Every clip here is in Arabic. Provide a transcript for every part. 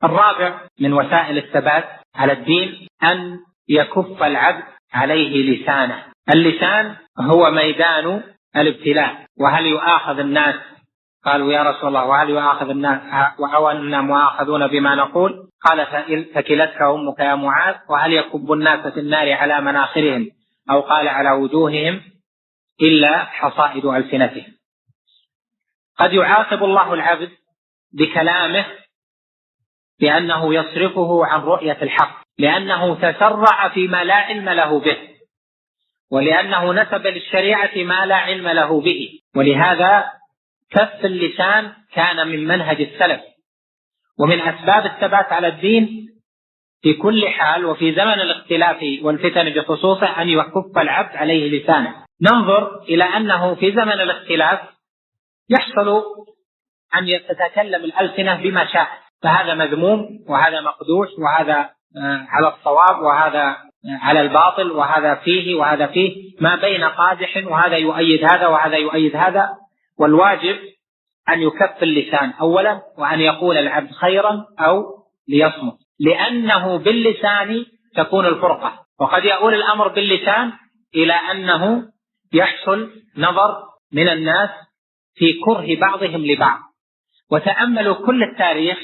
الرابع من وسائل الثبات على الدين أن يكف العبد عليه لسانه. اللسان هو ميدان الابتلاء. وهل يؤاخذ الناس؟ قالوا يا رسول الله وهل يؤاخذ الناس أو أننا مؤاخذون بما نقول؟ قال ثكلتك أمك يا معاذ وهل يكب الناس في النار على مناخرهم أو قال على وجوههم إلا حصائد ألسنتهم. قد يعاقب الله العبد بكلامه لأنه يصرفه عن رؤية الحق، لأنه تسرع فيما لا علم له به، ولأنه نسب للشريعة ما لا علم له به. ولهذا كف اللسان كان من منهج السلف ومن أسباب الثبات على الدين في كل حال، وفي زمن الاختلاف والفتن بخصوصه أن يكف العبد عليه لسانه. ننظر إلى أنه في زمن الاختلاف يحصل أن تتكلم الألسنة بما شاء، فهذا مذموم وهذا مقدوح وهذا على الصواب وهذا على الباطل وهذا فيه وهذا فيه، ما بين قادح وهذا يؤيد هذا وهذا يؤيد هذا. والواجب أن يكف اللسان أولا وأن يقول العبد خيرا أو ليصمت، لأنه باللسان تكون الفرقة. وقد يؤول الأمر باللسان إلى أنه يحصل نظر من الناس في كره بعضهم لبعض. وتأملوا كل التاريخ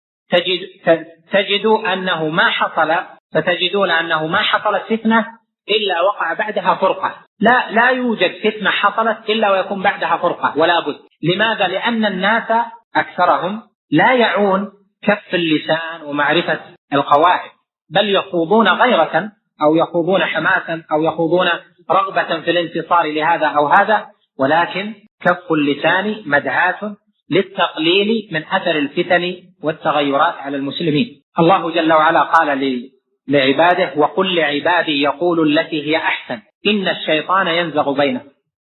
تجدون أنه ما حصلت فتنة إلا وقع بعدها فرقة. لا يوجد فتنة حصلت إلا ويكون بعدها فرقة ولا بد. لماذا؟ لأن الناس أكثرهم لا يعون كف اللسان ومعرفة القواعد، بل يخوضون غيرة أو يخوضون حماسا أو يخوضون رغبة في الانتصار لهذا أو هذا. ولكن كف اللسان مدعاة للتقليل من أثر الفتن والتغيرات على المسلمين. الله جل وعلا قال لعباده وقل لعبادي يقولوا التي هي أحسن إن الشيطان ينزغ بينهم.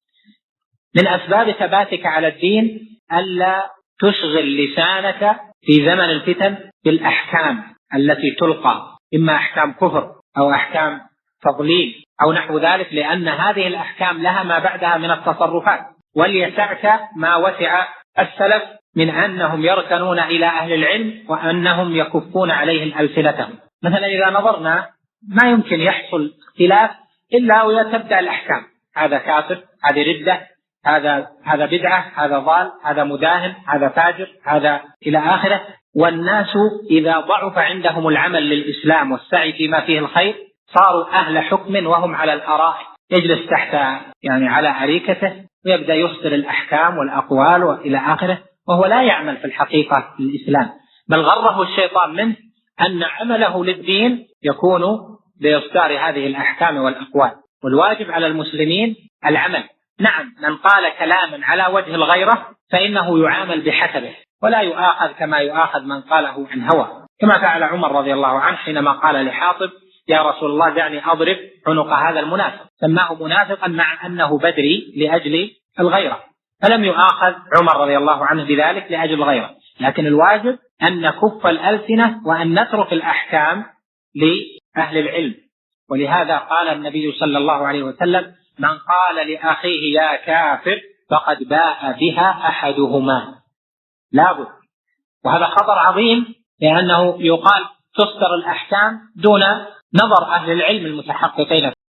من أسباب ثباتك على الدين ألا تشغل لسانك في زمن الفتن بالأحكام التي تلقى، إما أحكام كفر أو أحكام تضليل أو نحو ذلك، لأن هذه الأحكام لها ما بعدها من التصرفات. وليسعك ما وسع السلف من أنهم يركنون إلى أهل العلم وأنهم يكفون عليهم ألسنتهم. مثلا إذا نظرنا ما يمكن يحصل اختلاف إلا وتبدأ الأحكام، هذا كافر، هذه ردة، هذا بدعة، هذا ضال، هذا مداهن، هذا فاجر، هذا إلى آخره. والناس إذا ضعف عندهم العمل للإسلام والسعي فيما فيه الخير صاروا أهل حكم وهم على الأرائك، يجلس تحت على أريكته ويبدأ يصدر الأحكام والأقوال وإلى آخره، وهو لا يعمل في الحقيقة للإسلام، بل غره الشيطان منه أن عمله للدين يكون بإصدار هذه الأحكام والأقوال. والواجب على المسلمين العمل. نعم، من قال كلاما على وجه الغيرة فإنه يعامل بحسبه ولا يؤاخذ كما يؤاخذ من قاله عن هوى، كما فعل عمر رضي الله عنه حينما قال لحاطب يا رسول الله دعني أضرب عنق هذا المنافق، سماه منافقا مع أنه بدري لأجل الغيرة، فلم يؤاخذ عمر رضي الله عنه بذلك لأجل الغيرة. لكن الواجب أن نكف الألسنة وأن نترك الأحكام لأهل العلم. ولهذا قال النبي صلى الله عليه وسلم من قال لأخيه يا كافر فقد باء بها أحدهما، لابد. وهذا خطر عظيم، لأنه يقال تصدر الأحكام دون نظر أهل العلم المتحققين